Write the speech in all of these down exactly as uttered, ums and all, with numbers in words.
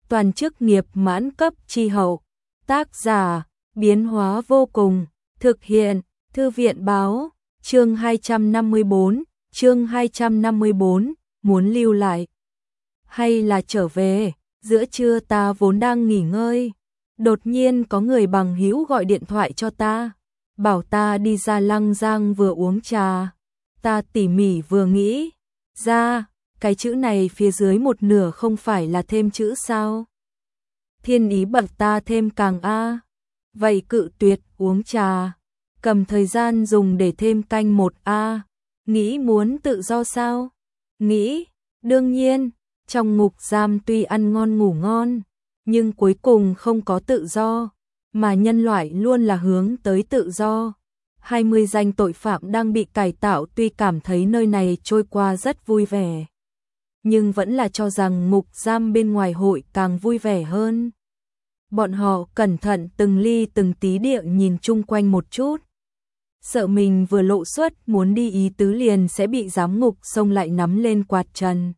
toàn chức nghiệp mãn cấp chi hậu. Tác giả, biến hóa vô cùng, thực hiện, Thư viện báo, chương hai trăm năm mươi bốn, chương hai trăm năm mươi bốn, muốn lưu lại hay là trở về, giữa trưa ta vốn đang nghỉ ngơi, đột nhiên có người bằng hữu gọi điện thoại cho ta, bảo ta đi ra Lăng Giang vừa uống trà. Ta tỉ mỉ vừa nghĩ ra, cái chữ này phía dưới một nửa không phải là thêm chữ sao? Thiên ý bật ta thêm càng a. Vậy cự tuyệt uống trà, cầm thời gian dùng để thêm canh một a. Nghĩ muốn tự do sao? Nghĩ, đương nhiên, trong ngục giam tuy ăn ngon ngủ ngon, nhưng cuối cùng không có tự do, mà nhân loại luôn là hướng tới tự do. hai mươi danh tội phạm đang bị cải tạo tuy cảm thấy nơi này trôi qua rất vui vẻ, nhưng vẫn là cho rằng ngục giam bên ngoài hội càng vui vẻ hơn. Bọn họ cẩn thận từng ly từng tí địa nhìn chung quanh một chút, sợ mình vừa lộ xuất muốn đi ý tứ liền sẽ bị giám ngục xông lại nắm lên quạt trần.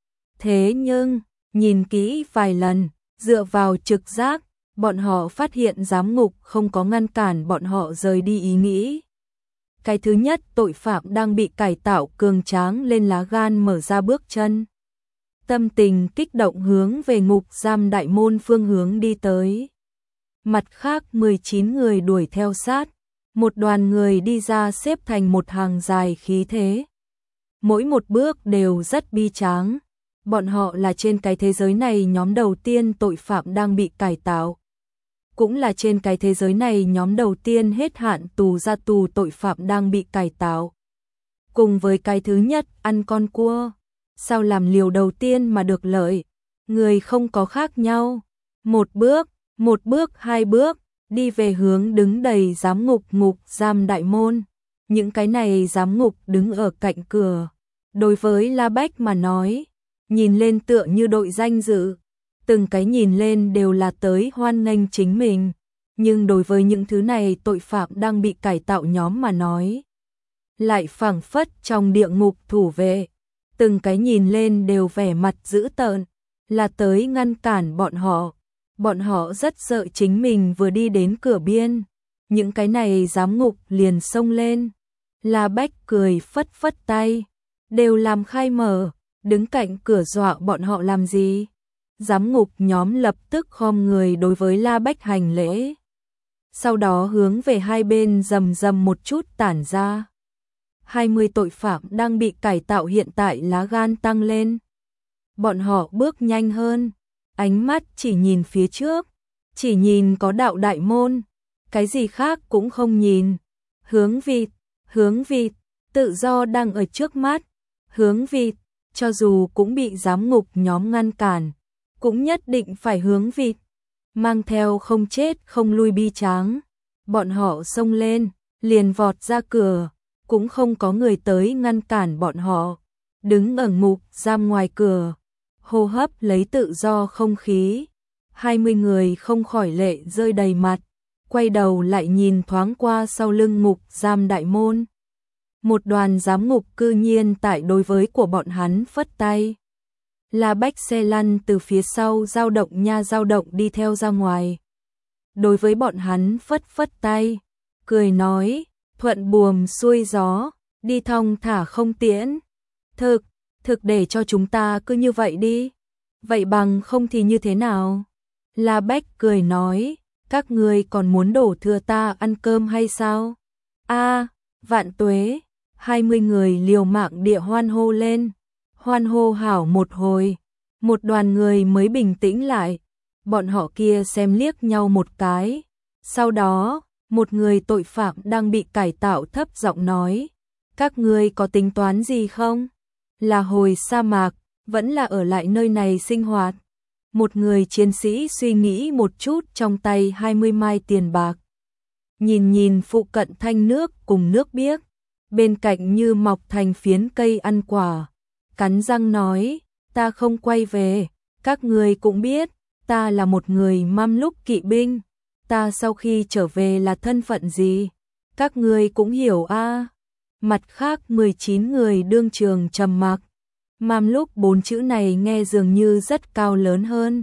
Thế nhưng, nhìn kỹ vài lần, dựa vào trực giác, bọn họ phát hiện giám ngục không có ngăn cản bọn họ rời đi ý nghĩ. Cái thứ nhất, tội phạm đang bị cải tạo cường tráng lên lá gan mở ra bước chân. Tâm tình kích động hướng về ngục giam đại môn phương hướng đi tới. Mặt khác mười chín người đuổi theo sát, một đoàn người đi ra xếp thành một hàng dài khí thế. Mỗi một bước đều rất bi tráng. Bọn họ là trên cái thế giới này nhóm đầu tiên tội phạm đang bị cải tạo. Cũng là trên cái thế giới này nhóm đầu tiên hết hạn tù ra tù tội phạm đang bị cải tạo. Cùng với cái thứ nhất ăn con cua, sao làm liều đầu tiên mà được lợi, người không có khác nhau. Một bước, một bước hai bước, đi về hướng đứng đầy giám ngục ngục giam đại môn. Những cái này giám ngục đứng ở cạnh cửa. Đối với La Bách mà nói, nhìn lên tựa như đội danh dự. Từng cái nhìn lên đều là tới hoan nghênh chính mình, nhưng đối với những thứ này tội phạm đang bị cải tạo nhóm mà nói, lại phảng phất trong địa ngục thủ vệ, từng cái nhìn lên đều vẻ mặt dữ tợn, là tới ngăn cản bọn họ. Bọn họ rất sợ chính mình vừa đi đến cửa biên, những cái này giám ngục liền xông lên. La Bách cười phất phất tay, đều làm khai mở, đứng cạnh cửa dọa bọn họ làm gì? Giám ngục nhóm lập tức khom người đối với La Bách hành lễ. Sau đó hướng về hai bên rầm rầm một chút tản ra. hai mươi tội phạm đang bị cải tạo hiện tại lá gan tăng lên. Bọn họ bước nhanh hơn, ánh mắt chỉ nhìn phía trước, chỉ nhìn có đạo đại môn, cái gì khác cũng không nhìn. Hướng vịt, hướng vịt, tự do đang ở trước mắt, hướng vịt, cho dù cũng bị giám ngục nhóm ngăn cản, cũng nhất định phải hướng vịt, mang theo không chết không lui bi tráng. Bọn họ xông lên, liền vọt ra cửa, cũng không có người tới ngăn cản bọn họ, đứng ở ngục giam ngoài cửa, hô hấp lấy tự do không khí. hai mươi người không khỏi lệ rơi đầy mặt, quay đầu lại nhìn thoáng qua sau lưng ngục giam đại môn. Một đoàn giám ngục cư nhiên tại đối với của bọn hắn phất tay. La Bách xe lăn từ phía sau dao động nha dao động đi theo ra ngoài. Đối với bọn hắn phất phất tay, cười nói, thuận buồm xuôi gió, đi thong thả không tiễn. Thực, thực để cho chúng ta cứ như vậy đi. Vậy bằng không thì như thế nào? La Bách cười nói, các ngươi còn muốn đổ thừa ta ăn cơm hay sao? A, vạn tuế, hai mươi người liều mạng địa hoan hô lên. Hoan hô hảo một hồi, một đoàn người mới bình tĩnh lại. Bọn họ kia xem liếc nhau một cái. Sau đó, một người tội phạm đang bị cải tạo thấp giọng nói, các ngươi có tính toán gì không? Là hồi sa mạc, vẫn là ở lại nơi này sinh hoạt? Một người chiến sĩ suy nghĩ một chút, trong tay hai mươi mai tiền bạc. Nhìn nhìn phụ cận thanh nước cùng nước biếc, bên cạnh như mọc thành phiến cây ăn quả. Cắn răng nói, ta không quay về, các người cũng biết, ta là một người mam lúc kỵ binh, ta sau khi trở về là thân phận gì, các người cũng hiểu a. Mặt khác mười chín người đương trường trầm mặc, mam lúc bốn chữ này nghe dường như rất cao lớn hơn,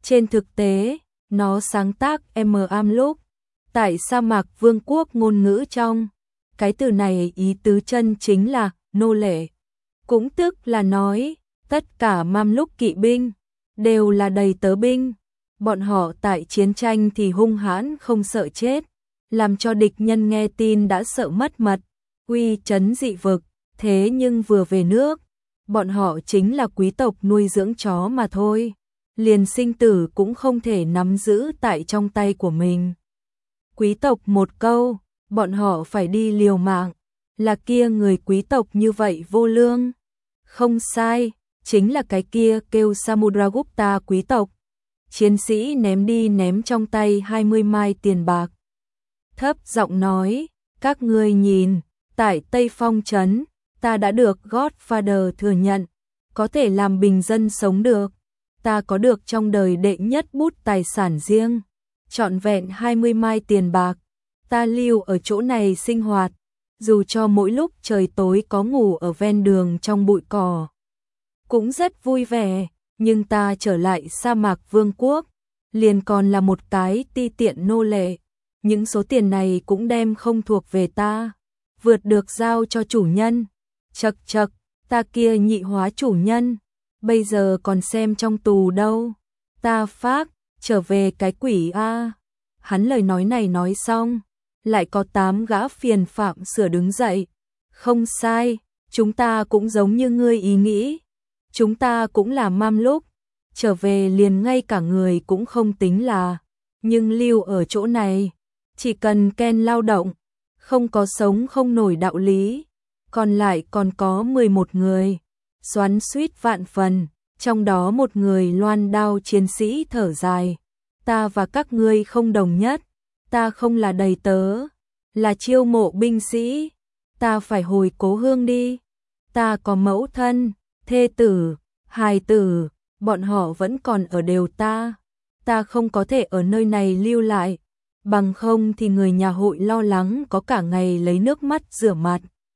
Trên thực tế, nó sáng tác M am lúc tại sa mạc vương quốc ngôn ngữ trong. Cái từ này ý tứ chân chính là nô lệ. Cũng tức là nói, tất cả Mamluk kỵ binh đều là đầy tớ binh. Bọn họ tại chiến tranh thì hung hãn không sợ chết, làm cho địch nhân nghe tin đã sợ mất mật, uy chấn dị vực. Thế nhưng vừa về nước, bọn họ chính là quý tộc nuôi dưỡng chó mà thôi. Liền sinh tử cũng không thể nắm giữ tại trong tay của mình. Quý tộc một câu, bọn họ phải đi liều mạng. Là kia người quý tộc như vậy vô lương. Không sai, chính là cái kia kêu Samudragupta quý tộc. Chiến sĩ ném đi ném trong tay hai mươi mai tiền bạc. Thấp giọng nói, các ngươi nhìn, tại Tây Phong Trấn, ta đã được Godfather thừa nhận, có thể làm bình dân sống được. Ta có được trong đời đệ nhất bút tài sản riêng, trọn vẹn hai mươi mai tiền bạc. Ta lưu ở chỗ này sinh hoạt, dù cho mỗi lúc trời tối có ngủ ở ven đường trong bụi cỏ. Cũng rất vui vẻ, nhưng ta trở lại sa mạc vương quốc, liền còn là một cái ti tiện nô lệ. Những số tiền này cũng đem không thuộc về ta, vượt được giao cho chủ nhân. Chậc chậc, ta kia nhị hóa chủ nhân, bây giờ còn xem trong tù đâu. Ta phác, trở về cái quỷ a. Hắn lời nói này nói xong, lại có tám gã phiền phạm sửa đứng dậy. Không sai, chúng ta cũng giống như ngươi ý nghĩ. Chúng ta cũng là Mamluk, trở về liền ngay cả người cũng không tính là. Nhưng lưu ở chỗ này, chỉ cần Ken lao động, không có sống không nổi đạo lý. Còn lại còn có mười một người, xoắn xuýt vạn phần, trong đó một người loan đao chiến sĩ thở dài. Ta và các ngươi không đồng nhất, ta không là đầy tớ, là chiêu mộ binh sĩ, ta phải hồi cố hương đi. Ta có mẫu thân, thê tử, hài tử, bọn họ vẫn còn ở đều ta. Ta không có thể ở nơi này lưu lại, bằng không thì người nhà hội lo lắng có cả ngày lấy nước mắt rửa mặt.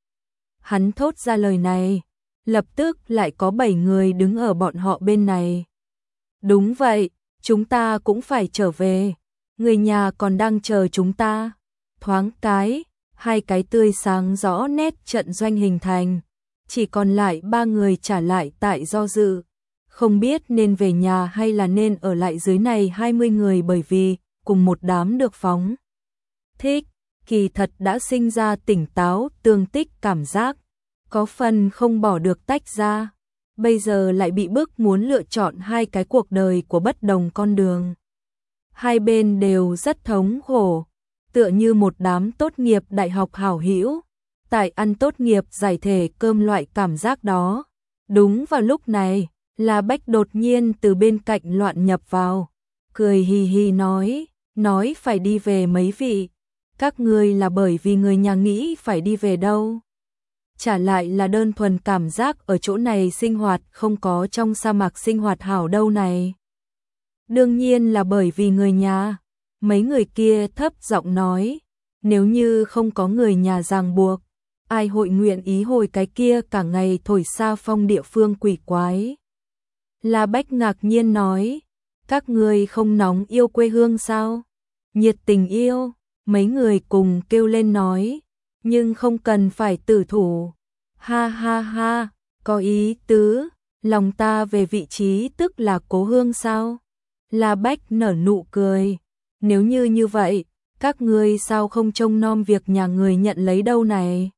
Hắn thốt ra lời này, lập tức lại có bảy người đứng ở bọn họ bên này. Đúng vậy, chúng ta cũng phải trở về, người nhà còn đang chờ chúng ta. Thoáng cái, hai cái tươi sáng rõ nét trận doanh hình thành, chỉ còn lại ba người trả lại tại do dự. Không biết nên về nhà hay là nên ở lại dưới này hai mươi người, bởi vì cùng một đám được phóng thích, kỳ thật đã sinh ra tỉnh táo tương tích cảm giác, có phần không bỏ được tách ra. Bây giờ lại bị bức muốn lựa chọn hai cái cuộc đời của bất đồng con đường. Hai bên đều rất thống khổ, tựa như một đám tốt nghiệp đại học hảo hữu, tại ăn tốt nghiệp giải thể cơm loại cảm giác đó. Đúng vào lúc này, La Bách đột nhiên từ bên cạnh loạn nhập vào, cười hì hì nói, nói phải đi về mấy vị, các ngươi là bởi vì người nhà nghĩ phải đi về đâu. Trả lại là đơn thuần cảm giác ở chỗ này sinh hoạt không có trong sa mạc sinh hoạt hảo đâu này. Đương nhiên là bởi vì người nhà. Mấy người kia thấp giọng nói, nếu như không có người nhà ràng buộc, ai hội nguyện ý hồi cái kia cả ngày thổi xa phong địa phương quỷ quái. La Bách ngạc nhiên nói, các ngươi không nóng yêu quê hương sao? Nhiệt tình yêu, mấy người cùng kêu lên nói, nhưng không cần phải tử thủ. Ha ha ha, có ý tứ, lòng ta về vị trí tức là cố hương sao? La Bách nở nụ cười, nếu như như vậy, các ngươi sao không trông nom việc nhà người nhận lấy đâu này?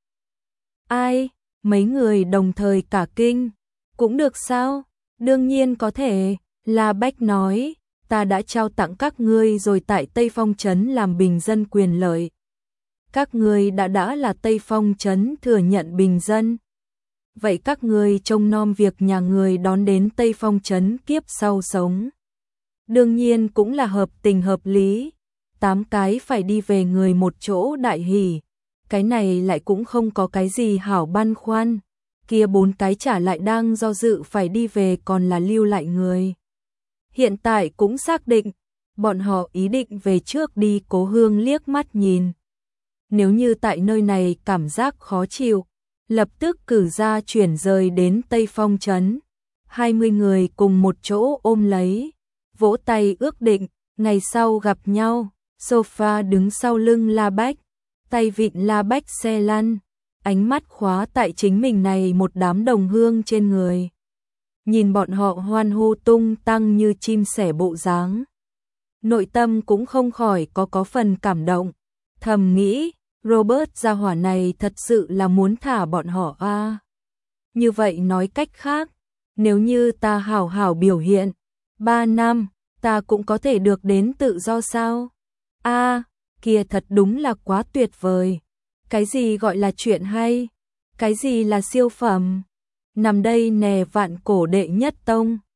Ai? Mấy người đồng thời cả kinh, cũng được sao? Đương nhiên có thể, La Bách nói, ta đã trao tặng các ngươi rồi tại Tây Phong Trấn làm bình dân quyền lợi. Các ngươi đã đã là Tây Phong Trấn thừa nhận bình dân. Vậy các ngươi trông nom việc nhà người đón đến Tây Phong Trấn kiếp sau sống. Đương nhiên cũng là hợp tình hợp lý. Tám cái phải đi về người một chỗ đại hỉ. Cái này lại cũng không có cái gì hảo băn khoăn. Kia bốn cái trả lại đang do dự phải đi về còn là lưu lại người. Hiện tại cũng xác định, bọn họ ý định về trước đi cố hương liếc mắt nhìn. Nếu như tại nơi này cảm giác khó chịu, lập tức cử ra chuyển rời đến Tây Phong Trấn. hai mươi người cùng một chỗ ôm lấy, vỗ tay ước định, ngày sau gặp nhau. Sofa đứng sau lưng La Bách, tay vịn La Bách xe lăn, ánh mắt khóa tại chính mình này một đám đồng hương trên người. Nhìn bọn họ hoan hô tung tăng như chim sẻ bộ dáng, nội tâm cũng không khỏi có có phần cảm động, thầm nghĩ, Robert gia hỏa này thật sự là muốn thả bọn họ a. À. Như vậy nói cách khác, nếu như ta hảo hảo biểu hiện, ba năm, ta cũng có thể được đến tự do sao? A, à, kia thật đúng là quá tuyệt vời. Cái gì gọi là chuyện hay? Cái gì là siêu phẩm? Nằm đây nè vạn cổ đệ nhất tông.